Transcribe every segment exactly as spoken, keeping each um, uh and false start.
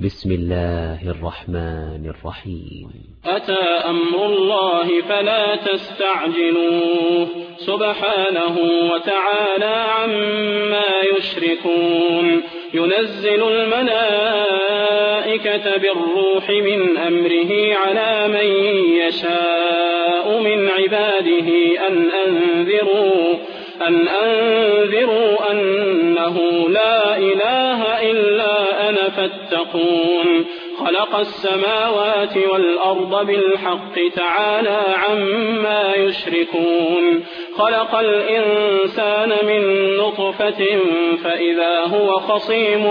بسم الله الرحمن الرحيم. أتى أمر الله فلا تستعجلوه سبحانه وتعالى عما يشركون. ينزل الملائكة بالروح من أمره على من يشاء من عباده أن أنذروا أن أنذروا أنه لا إله إلا أنا فاتقون. خلق السماوات والأرض بالحق تعالى عما يشركون. خلق الإنسان من نطفة فإذا هو خصيم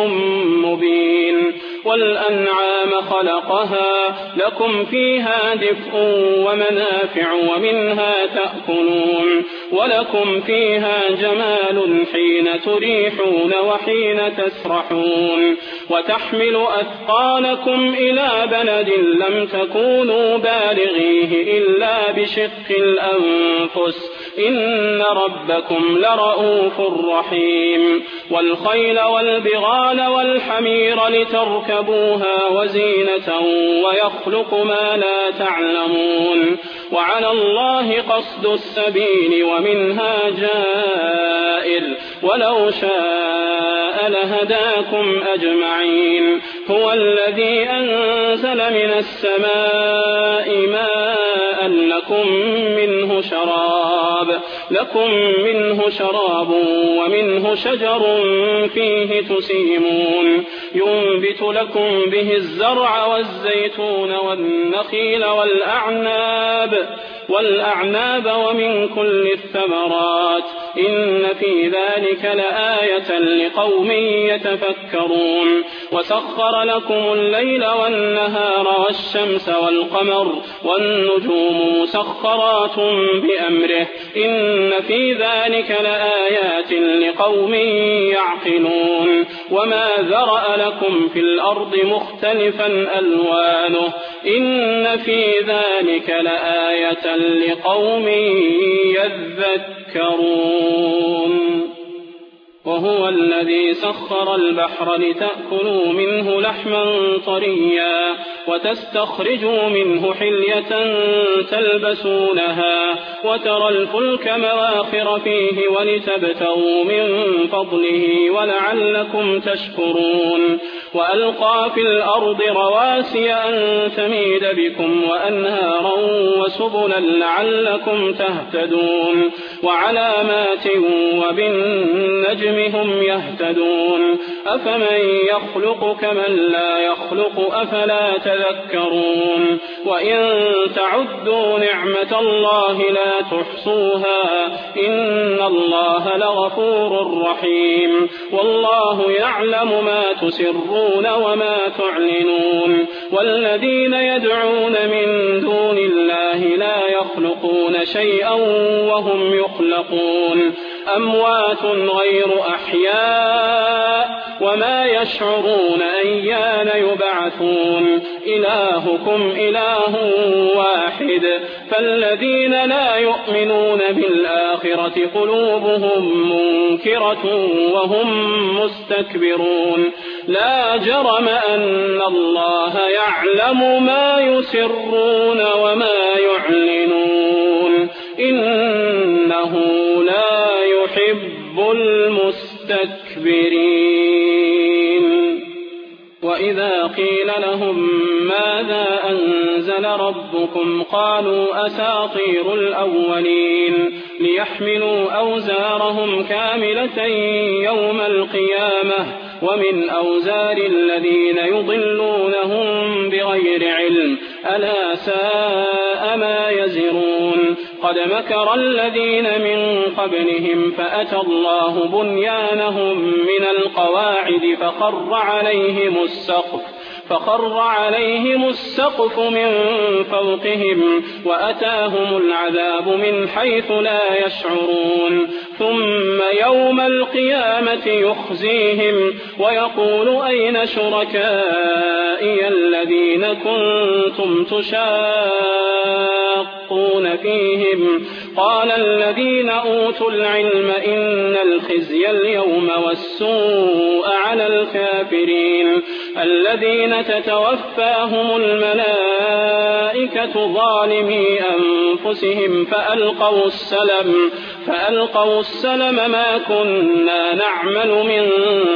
مبين. والأنعام خلقها لكم فيها دفء ومنافع ومنها تأكلون ولكم فيها جمال حين تريحون وحين تسرحون وتحمل أثقالكم إلى بلد لم تكونوا بالغيه إلا بشق الأنفس إن ربكم لرؤوف رحيم. والخيل والبغال والحمير لتركبوها وزينة ويخلق ما لا تعلمون. وعلى الله قصد السبيل ومنها جائر ولو شاء لهداكم أجمعين. هو الذي أنزل من السماء ماء لكم منه شراب لكم منه شراب ومنه شجر فيه تسيمون. ينبت لكم به الزرع والزيتون والنخيل والأعناب والأعناب ومن كل الثمرات إن في ذلك لآية لقوم يتفكرون. وسخر لكم الليل والنهار والشمس والقمر والنجوم مسخرات بأمره إن في ذلك لآيات لقوم يعقلون. وما ذرأ لكم في الأرض مختلفا ألوانه إن في ذلك لآية لقوم يذكرون. وهو الذي سخر البحر لتأكلوا منه لحما طريا وتستخرجوا منه حلية تلبسونها وترى الفلك مواخر فيه ولتبتغوا من فضله ولعلكم تشكرون. وألقى في الأرض رواسي أن تميد بكم وأنهارا وسبلا لعلكم تهتدون. وعلامات وبالنجم هم يهتدون. أفمن يخلق كمن لا يخلق أفلا تذكرون. وإن تعدوا نعمة الله لا تحصوها إن الله لغفور رحيم. والله يعلم ما تسرون وما تعلنون. والذين يدعون من دون الله لا يخلقون شيئا وهم يخلقون. أموات غير أحياء وما يشعرون أيان يبعثون. إلهكم إله واحد فالذين لا يؤمنون بالآخرة قلوبهم منكرة وهم مستكبرون. لا جرم أن الله يعلم ما يسرون وما يعلنون إنه لا يحب المستكبرين. وإذا قيل لهم ماذا أنزل ربكم قالوا أساطير الأولين ليحملوا أوزارهم كاملة يوم القيامة ومن أوزار الذين يضلونهم بغير علم ألا ساء ما يزرون. قد مكر الذين من قبلهم فأتى الله بنيانهم من القواعد فخر عليهم السقف فخر عليهم السقف من فوقهم وأتاهم العذاب من حيث لا يشعرون. ثم يوم القيامة يخزيهم ويقول أين شركائي الذين كنتم تشاقون فيهم قال الذين أوتوا العلم إن الخزي اليوم والسوء على الكافرين الذين تتوفاهم الملائكة ظالمي أنفسهم فألقوا السلم فألقوا السلم ما كنا نعمل من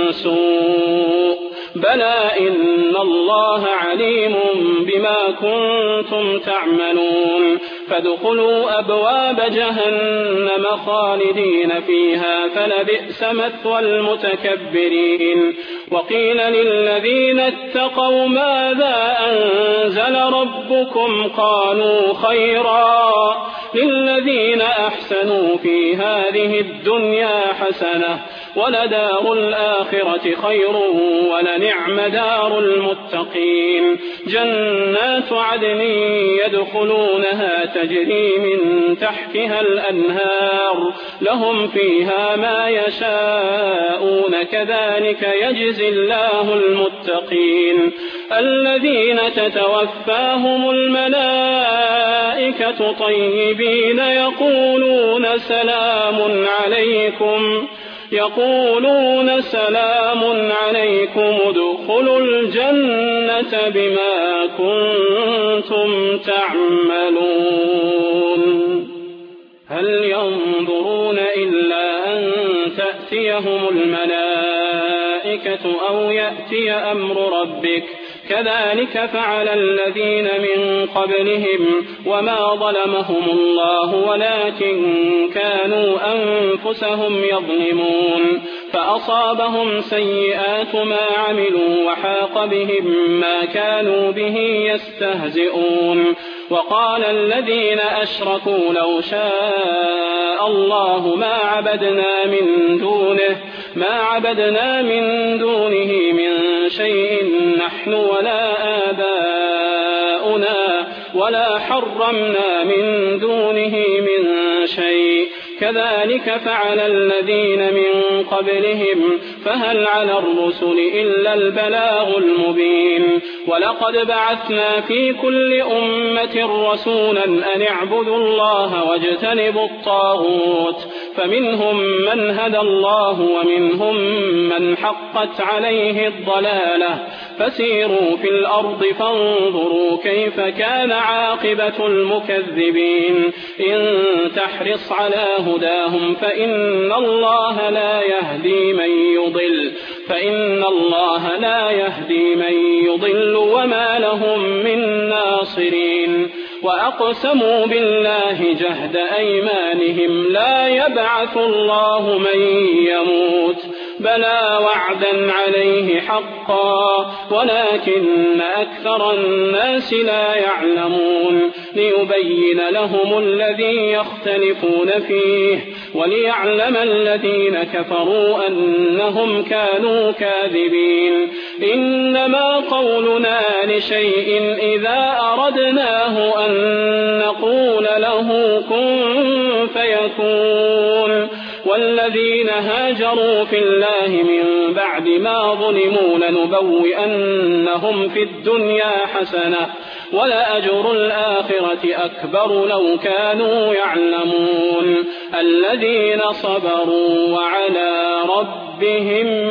سوء بلى إن الله عليم بما كنتم تعملون فادخلوا أبواب جهنم خالدين فيها فلبئس مثوى المتكبرين وقيل للذين اتقوا ماذا أنزل ربكم قالوا خيرا للذين أحسنوا في هذه الدنيا حسنة ولدار الآخرة خير ولنعم دار المتقين جنات عدن يدخلونها تجري من تحتها الأنهار لهم فيها ما يشاءون كذلك يجزي الله المتقين الذين تتوفاهم الملائكة طيبين يقولون سلام عليكم يقولون سلام عليكم ادخلوا الجنة بما كنتم تعملون هل ينظرون إلا أن تأتيهم الملائكة أو يأتي أمر ربك كذلك فعل الذين من قبلهم وما ظلمهم الله ولكن كانوا أنفسهم يظلمون فأصابهم سيئات ما عملوا وحاق بهم ما كانوا به يستهزئون وقال الذين أشركوا لو شاء الله ما عبدنا من دونه ما عبدنا من دونه من شيء نحن ولا آباؤنا ولا حرمنا من دونه من شيء كذلك فعل الذين من قبلهم فهل على الرسل إلا البلاغ المبين ولقد بعثنا في كل أمة رسولا أن اعبدوا الله واجتنبوا الطاغوت فمنهم من هدى الله ومنهم من حقت عليه الضلالة فسيروا في الأرض فانظروا كيف كان عاقبة المكذبين إن تحرص على هداهم فإن الله لا يهدي من يضل فإن الله لا يهدي من يضل وما لهم من ناصرين وأقسموا بالله جهد أيمانهم لا يبعث الله من يموت بلى وعدا عليه حقا ولكن أكثر الناس لا يعلمون ليبين لهم الذي يختلفون فيه وليعلم الذين كفروا أنهم كانوا كاذبين إنما قولنا لشيء إذا أردناه أن نقول له كن فيكون والذين هاجروا في الله من بعد ما ظلموا لنبوئنهم في الدنيا حسنة ولأجر الآخرة أكبر لو كانوا يعلمون الذين صبروا وعلى ربهم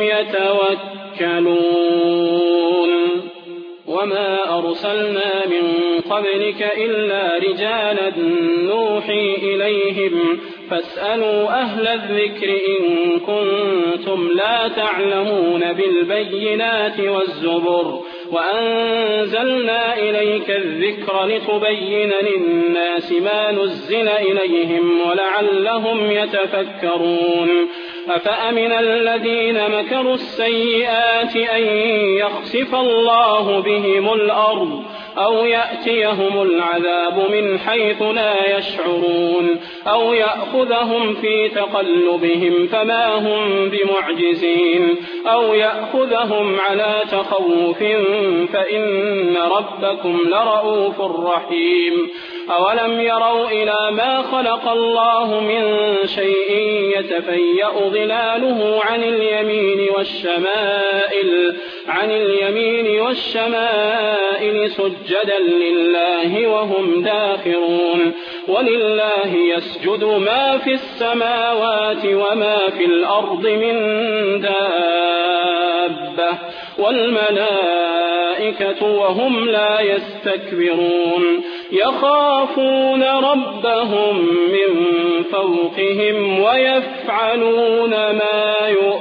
يتوكلون وما أرسلنا من قبلك إلا رجالا نوحي إليهم فاسألوا أهل الذكر إن كنتم لا تعلمون بالبينات والزبر وأنزلنا إليك الذكر لتبين للناس ما نزل إليهم ولعلهم يتفكرون أفأمن الذين مكروا السيئات أن يخسف الله بهم الأرض أو يأتيهم العذاب من حيث لا يشعرون أو يأخذهم في تقلبهم فما هم بمعجزين أو يأخذهم على تخوف فإن ربكم لرؤوف رحيم أولم يروا إلى ما خلق الله من شيء يتفيأ ظلاله عن اليمين والشمائل عن اليمين والشمائل سجدا لله وهم داخرون ولله يسجد ما في السماوات وما في الأرض من دابة والملائكة وهم لا يستكبرون يخافون ربهم من فوقهم ويفعلون ما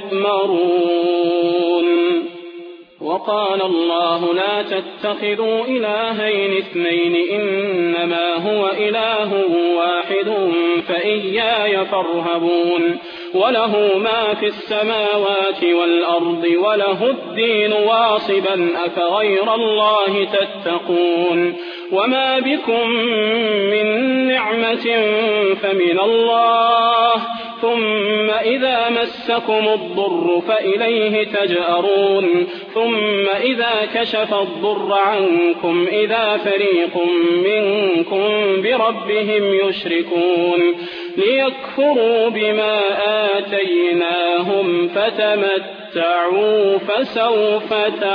يؤمرون. وقال الله لا تتخذوا إلهين اثنين إنما هو إله واحد فإياي فارهبون وله ما في السماوات والأرض وله الدين واصبا أفغير الله تتقون وما بكم من نعمة فمن الله ثم إذا مسكم الضر فإليه تجأرون ثم إذا كشف الضر عنكم إذا فريق منكم بربهم يشركون ليكفروا بما آتيناهم فتمتعوا فسوف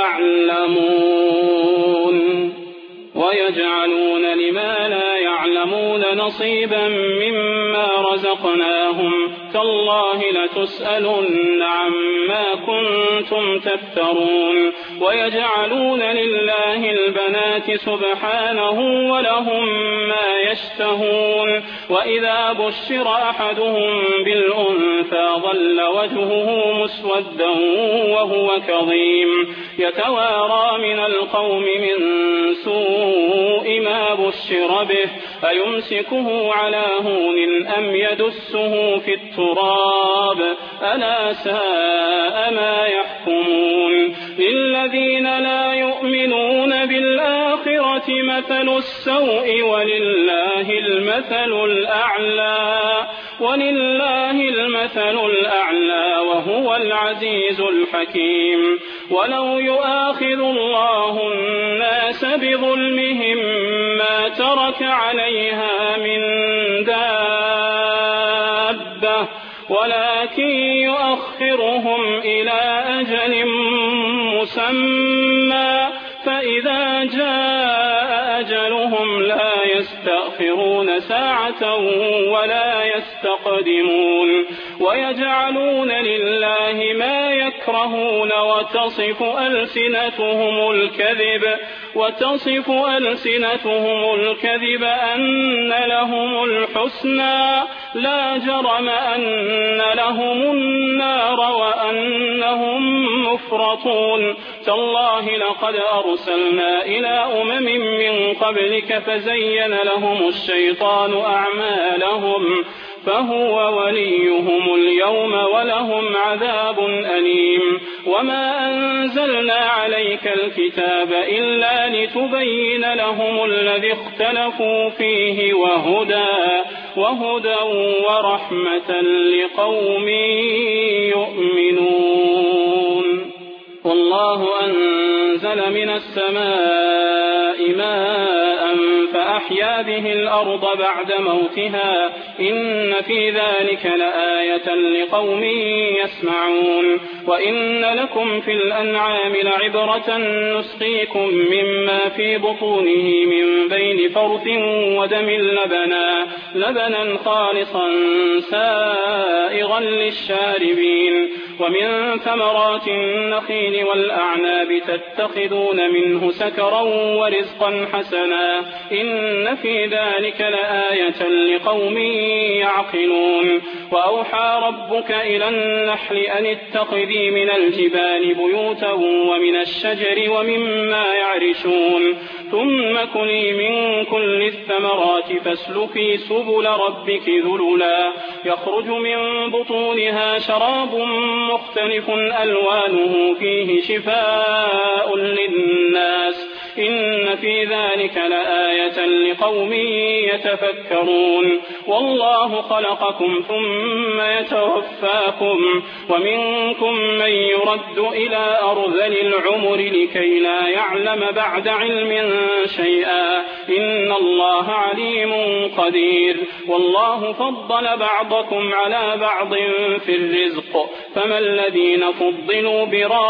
تعلمون. ويجعلون لما لا يعلمون نصيبا مما رزقناهم تالله لتسألن عما كنتم تفترون. ويجعلون لله البنات سبحانه ولهم ما يشتهون وإذا بشر أحدهم بالأنثى ظل وجهه مسودا وهو كظيم يتوارى من القوم من سوء ما بشر به أيمسكه على هون أم يدسه في التراب ألا ساء ما يحكمون. للذين لا يؤمنون بالآخرة مثل السوء ولله المثل الأعلى ولله المثل الأعلى وهو العزيز الحكيم. ولو يؤاخذ الله الناس بظلمهم ما ترك عليها من دابة ولكن يؤخرهم إلى أجل مسمى فإذا جاء أجلهم لا يستأخرون ساعة ولا يستقدمون. ويجعلون لله ما يكرهون وتصف ألسنتهم الكذب وتصف ألسنتهم الكذب أن لهم الحسنى لا جرم أن لهم النار وأنهم مفرطون. تالله لقد أرسلنا إلى أمم من قبلك فزين لهم الشيطان أعمالهم فهو وليهم اليوم ولهم عذاب أليم. وما أنزلنا عليك الكتاب إلا لتبين لهم الذي اختلفوا فيه وهدى وهدى ورحمة لقوم يؤمنون. والله أنزل من السماء ماء فأحيا به الأرض بعد موتها إن في ذلك لآية لقوم يسمعون. وإن لكم في الأنعام لعبرة نسقيكم مما في بطونه من بين فرث ودم لبنا لبنا خالصا سائغا للشاربين. ومن ثمرات النخيل والأعناب تتخذون منه سكرا ورزقا حسنا إن في ذلك لآية لقوم يعقلون. وأوحى ربك إلى النحل أن اتخذي من الجبال بيوتا ومن الشجر ومما يعرشون ثم كلي من كل الثمرات فاسلكي سبل ربك ذللا يخرج من بطونها شراب مختلف ألوانه فيه شفاء للناس إن في ذلك لآية لقوم يتفكرون. والله خلقكم ثم يتوفاكم ومنكم من يرد إلى أرذل العمر لكي لا يعلم بعد علم شيئا إن الله عليم قدير. والله فضل بعضكم على بعض في الرزق فما الذين فضلوا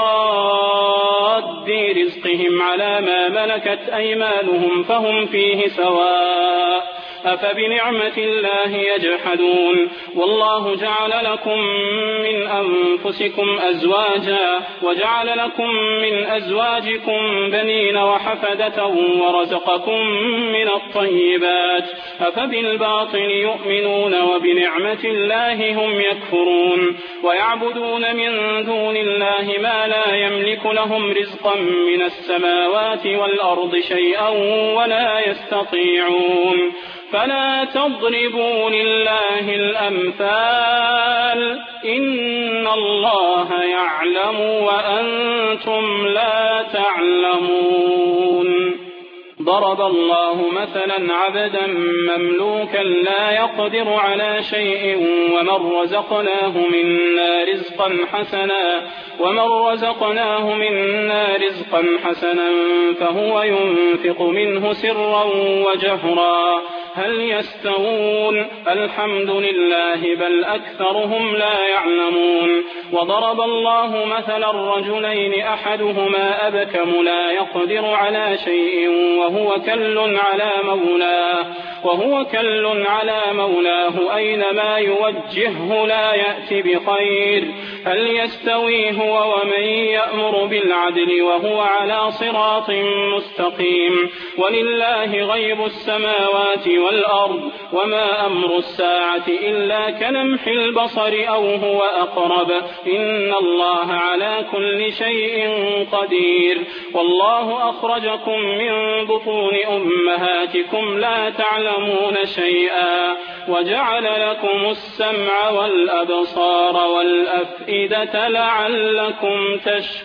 براد رزقهم على ما ملكت أيمانهم فهم فيه سواء أفبنعمة الله يجحدون والله جعل لكم من أنفسكم أزواجا وجعل لكم من أزواجكم بنين وحفدة ورزقكم من الطيبات أفبالباطل يؤمنون وبنعمة الله هم يكفرون ويعبدون من دون الله ما لا يملك لهم رزقا من السماوات والأرض شيئا ولا يستطيعون فلا تضربوا لله الأمثال إن الله يعلم وأنتم لا تعلمون ضرب الله مثلا عبدا مملوكا لا يقدر على شيء ومن رزقناه منا رزقا حسنا ومن رزقناه منا رزقا حسنا فهو ينفق منه سرا وجهرا هل يستوون الحمد لله بل أكثرهم لا يعلمون وضرب الله مثلا الرجلين أحدهما أبكم لا يقدر على شيء وهو كل على مولاه وهو كل على مولاه أينما يوجهه لا يأتي بخير هل يستوي هو ومن يأمر بالعدل وهو على صراط مستقيم ولله غيب السماوات والأرض وما أمر الساعة إلا كلمح البصر أو هو أقرب إن الله على كل شيء قدير والله أخرجكم من بطون أمهاتكم لا تعلمون شيئا وجعل لكم السمع والأبصار والأفئدة لعلكم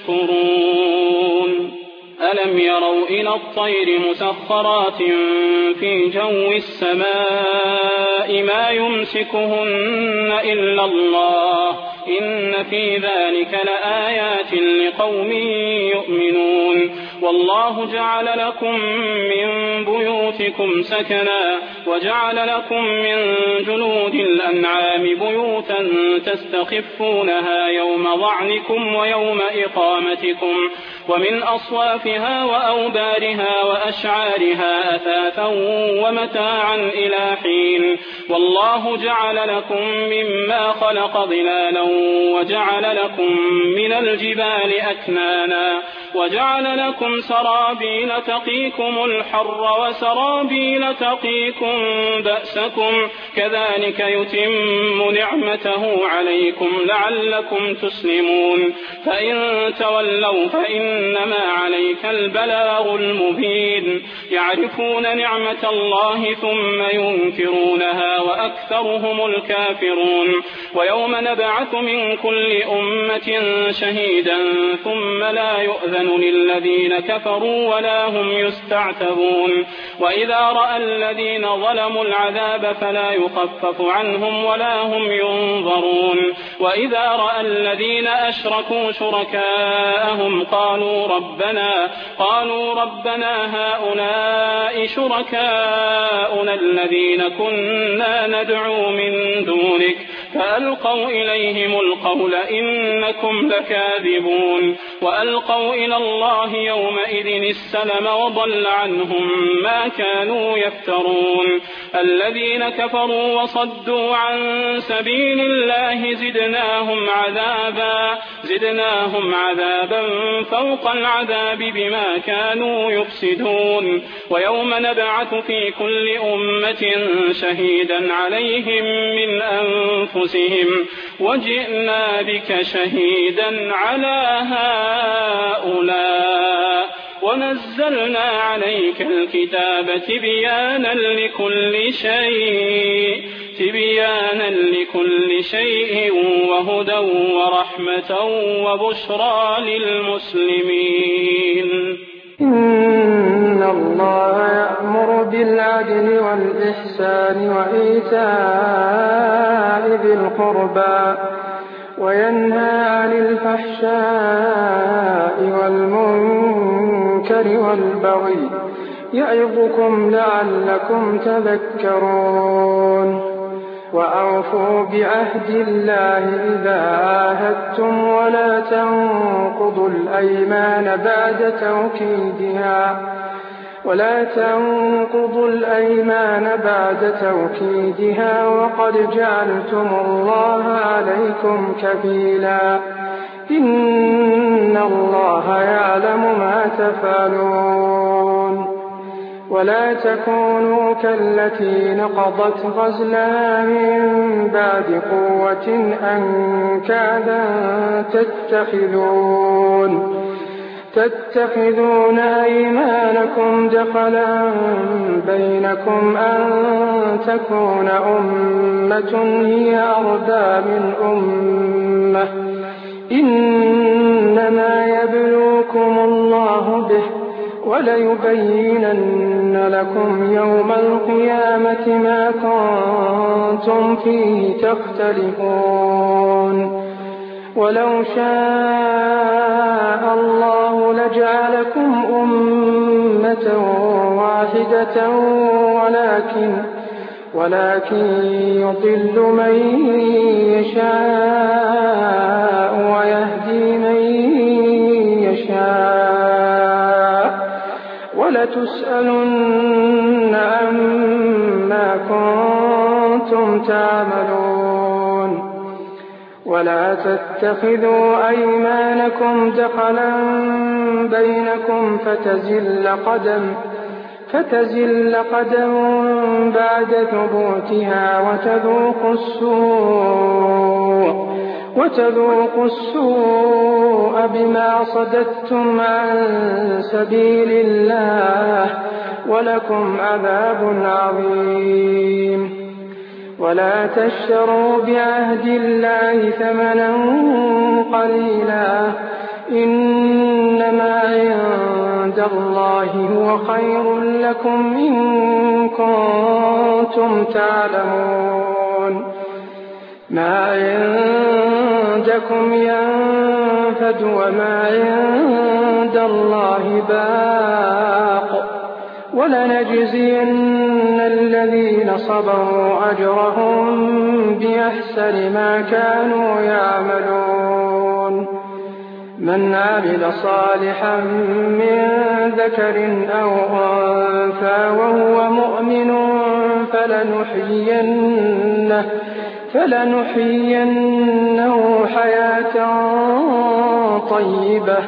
تشكرون ألم يروا إلى الطير مسخرات في جو السماء ما يمسكهن إلا الله إن في ذلك لآيات لقوم يؤمنون والله جعل لكم من بيوتكم سكنا وجعل لكم من جلود الأنعام بيوتا تستخفونها يوم ضعنكم ويوم إقامتكم ومن أصوافها وأوبارها وأشعارها أثاثا ومتاعا إلى حين والله جعل لكم مما خلق ظلالا وجعل لكم من الجبال أكنانا وجعل لكم سرابيل تقيكم الحر وسرابيل تقيكم بأسكم كذلك يتم نعمته عليكم لعلكم تسلمون فإن تولوا فإنما عليك البلاغ المبين يعرفون نعمة الله ثم ينكرونها وأكثرهم الكافرون ويوم نبعث من كل أمة شهيدا ثم لا يؤذن للذين كفروا ولا هم يستعتبون وإذا رأى الذين ظلموا العذاب فلا يخفف عنهم ولا هم ينظرون وإذا رأى الذين أشركوا شركاءهم قالوا ربنا قالوا ربنا هؤلاء شركاؤنا الذين كنا ندعو من دونك فألقوا إليهم القول إنكم لكاذبون وألقوا إلى الله يومئذ السلم وضل عنهم ما كانوا يفترون الذين كفروا وصدوا عن سبيل الله زدناهم عذابا زدناهم عذابا فوق العذاب بما كانوا يفسدون ويوم نبعث في كل أمة شهيدا عليهم من أنفسهم وجئنا بك شهيدا على هؤلاء ونزلنا عليك الكتاب تبيانا لكل شيء تبيانا لكل شيء وهدى ورحمة وبشرى للمسلمين إن الله يأمر بالعدل والإحسان وإيتاء ذي القربى وينهى عن الفحشاء والمنكر والبغي يعظكم لعلكم تذكرون وأوفوا بعهد الله إذا عاهدتم ولا تنقضوا الأيمان بعد توكيدها ولا تنقضوا الأيمان بعد توكيدها وقد جعلتم الله عليكم كفيلا إن الله يعلم ما تفعلون ولا تكونوا كالتي نقضت غزلها من بعد قوة أنكاثا تتخذون تتخذون أيمانكم دخلا بينكم أن تكون أمة هي أربى من أمة إنما يبلوكم الله به وليبينن لكم يوم القيامة ما كنتم فيه تختلفون ولو شاء الله لجعلكم أمة واحدة ولكن ولكن يضل من يشاء ويهدي من يشاء ولتسألن عما كنتم تعملون ولا تتخذوا أيمانكم دخلا بينكم فتزل قدم فتزل قدم بعد ثبوتها وتذوقوا السوء وتذوقوا السوء بما صددتم عن سبيل الله ولكم عذاب عظيم ولا تشتروا بعهد الله ثمنا قليلا إنما عند الله هو خير لكم إن كنتم تعلمون ما عندكم ينفد وما عند الله باق ولنجزين الذين صبروا أجرهم بأحسن ما كانوا يعملون من عمل صالحا من ذكر أو أنثى وهو مؤمن فلنحيينه, فلنحيينه حياة طيبة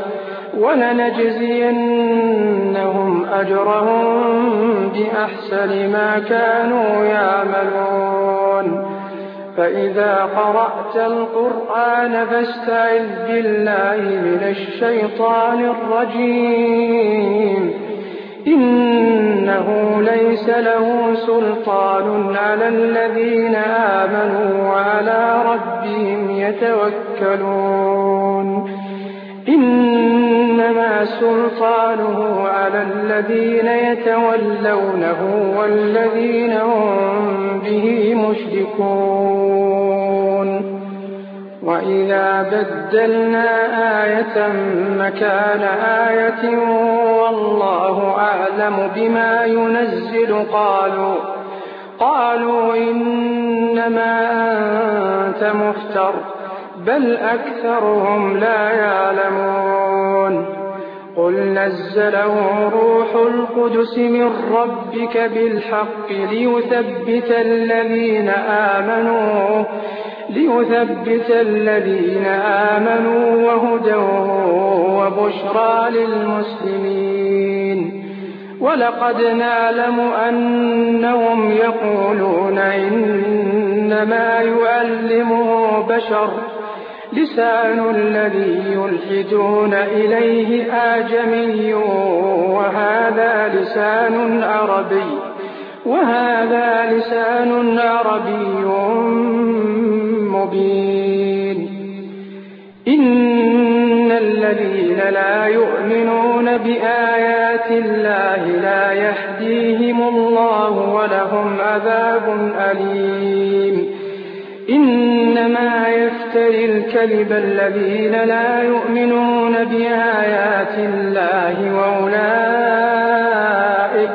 ولنجزينهم أجرهم بأحسن ما كانوا يعملون فإذا قرأت القرآن فاستعذ بالله من الشيطان الرجيم إنه ليس له سلطان على الذين آمنوا وعلى ربهم يتوكلون إنما سلطانه على الذين يتولونه والذين هم به مشركون وإذا بدلنا آية مكان آية والله أعلم بما ينزل قالوا قالوا إنما أنت مفتر بل أكثرهم لا يعلمون قل نزله روح القدس من ربك بالحق ليثبت الذين آمنوا ليثبت الذين آمنوا وهدى وبشرى للمسلمين ولقد نعلم أنهم يقولون إنما يعلمه بشر لسان الذي يلحدون إليه آجمي وهذا لسان عربي وهذا لسان عربي مبين إن الذين لا يؤمنون بآيات الله لا يهديهم الله ولهم عذاب أليم إنما يفتري الكذب الذين لا يؤمنون بآيات الله وأولئك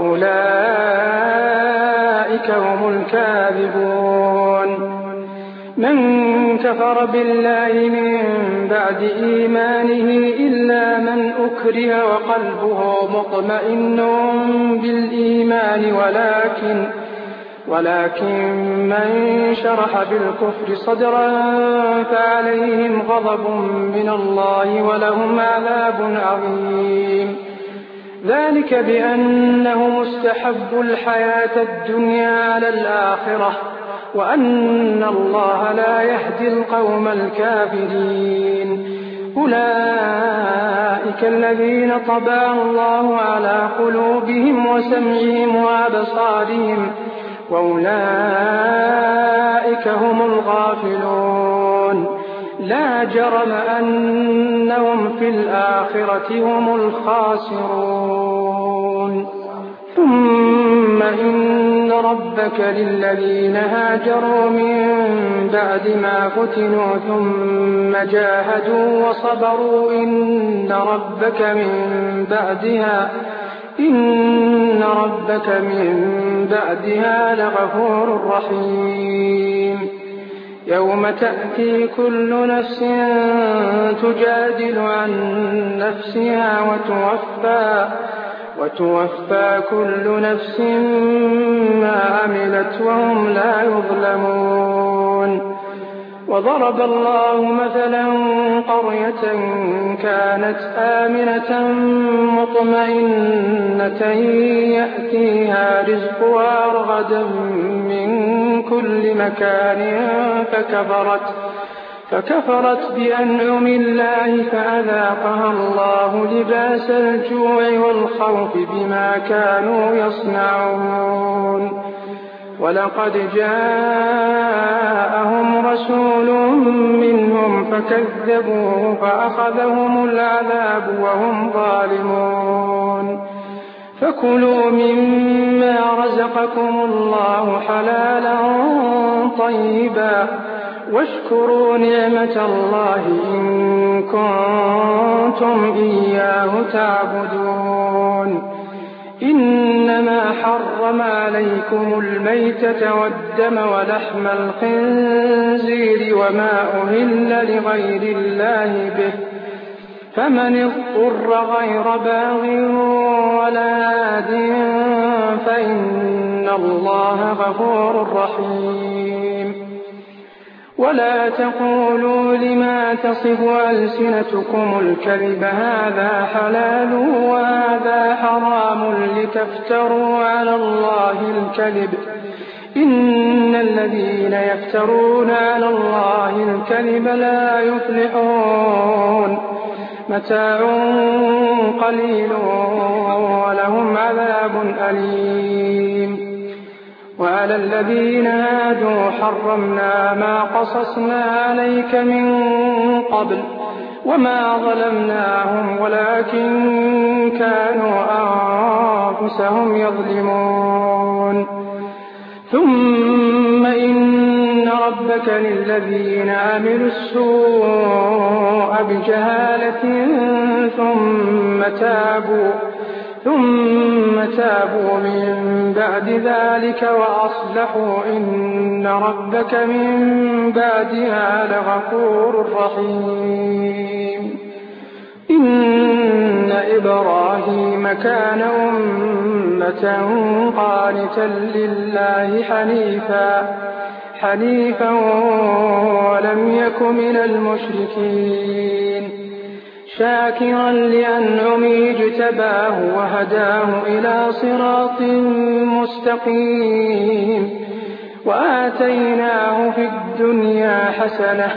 وأولئك هم الكاذبون من كفر بالله من بعد إيمانه إلا من أكره وقلبه مطمئن بالإيمان ولكن ولكن من شرح بالكفر صدرا فعليهم غضب من الله ولهم عذاب عظيم. ذلك بأنهم استحبوا الحياة الدنيا على الآخرة وأن الله لا يهدي القوم الكافرين. أولئك الذين طبع الله على قلوبهم وسمعهم وأبصارهم وأولئك هم الغافلون. لا جرم أنهم في الآخرة هم الخاسرون. ثم إن ربك للذين هاجروا من بعد ما فتنوا ثم جاهدوا وصبروا إن ربك من بعدها إن ربك من بعدها لغفور رحيم. يوم تأتي كل نفس تجادل عن نفسها وتوفى وتوفى كل نفس ما عملت وهم لا يظلمون. وضرب الله مثلا قرية كانت آمنة مطمئنة يأتيها رزقها رغدا من كل مكان فكفرت فكفرت بأنعم الله فأذاقها الله لباس الجوع والخوف بما كانوا يصنعون. ولقد جاءهم رسول منهم فكذبوه فأخذهم العذاب وهم ظالمون. فكلوا مما رزقكم الله حلالا طيبا واشكروا نعمة الله إن كنتم إياه تعبدون. إنما حرم عليكم الميتة والدم ولحم الخنزير وما أهل لغير الله به فمن اضطر غير باغ ولا عاد فإن الله غفور رحيم. ولا تقولوا لما تصف ألسنتكم الكذب هذا حلال وهذا حرام لتفتروا على الله الكذب إن الذين يفترون على الله الكذب لا يفلحون. متاع قليل ولهم عذاب أليم. وعلى الذين هادوا حرمنا ما قصصنا عليك من قبل وما ظلمناهم ولكن كانوا أنفسهم يظلمون. ثم إن ربك للذين عملوا السوء بجهالة ثم تابوا ثم تابوا من بعد ذلك وأصلحوا إن ربك من بعدها لغفور رحيم. إن إبراهيم كان أمة قانتا لله حنيفا حنيفا ولم يك من المشركين شاكرا لأنعمه اجتباه وهداه إلى صراط مستقيم وآتيناه في الدنيا حسنة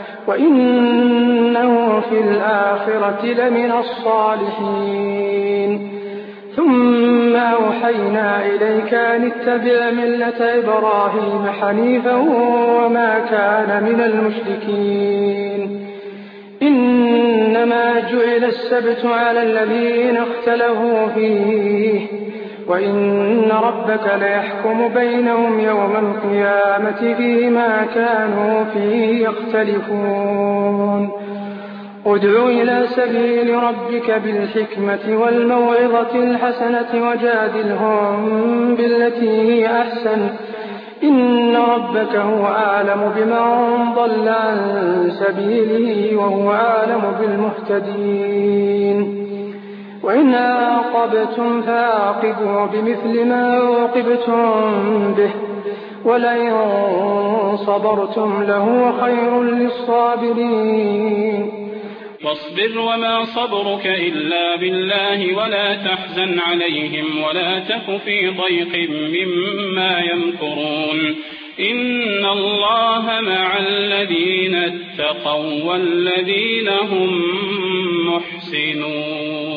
وإنه في الآخرة لمن الصالحين. ثم أوحينا إليك أن اتبع ملة إبراهيم حنيفا وما كان من المشركين. إنما جعل السبت على الذين اختلفوا فيه وإن ربك ليحكم بينهم يوم القيامة فيما كانوا فيه يختلفون. ادع إلى سبيل ربك بالحكمة والموعظة الحسنة وجادلهم بالتي هي أحسن إن ربك هو أعلم بمن ضل عن سبيله وهو أعلم بالمهتدين وإن عاقبتم فعاقبوا بمثل ما عوقبتم به ولئن صبرتم لهو خير للصابرين واصبر وما صبرك إلا بالله ولا تحزن عليهم ولا تك في ضيق مما يمكرون إن الله مع الذين اتقوا والذين هم محسنون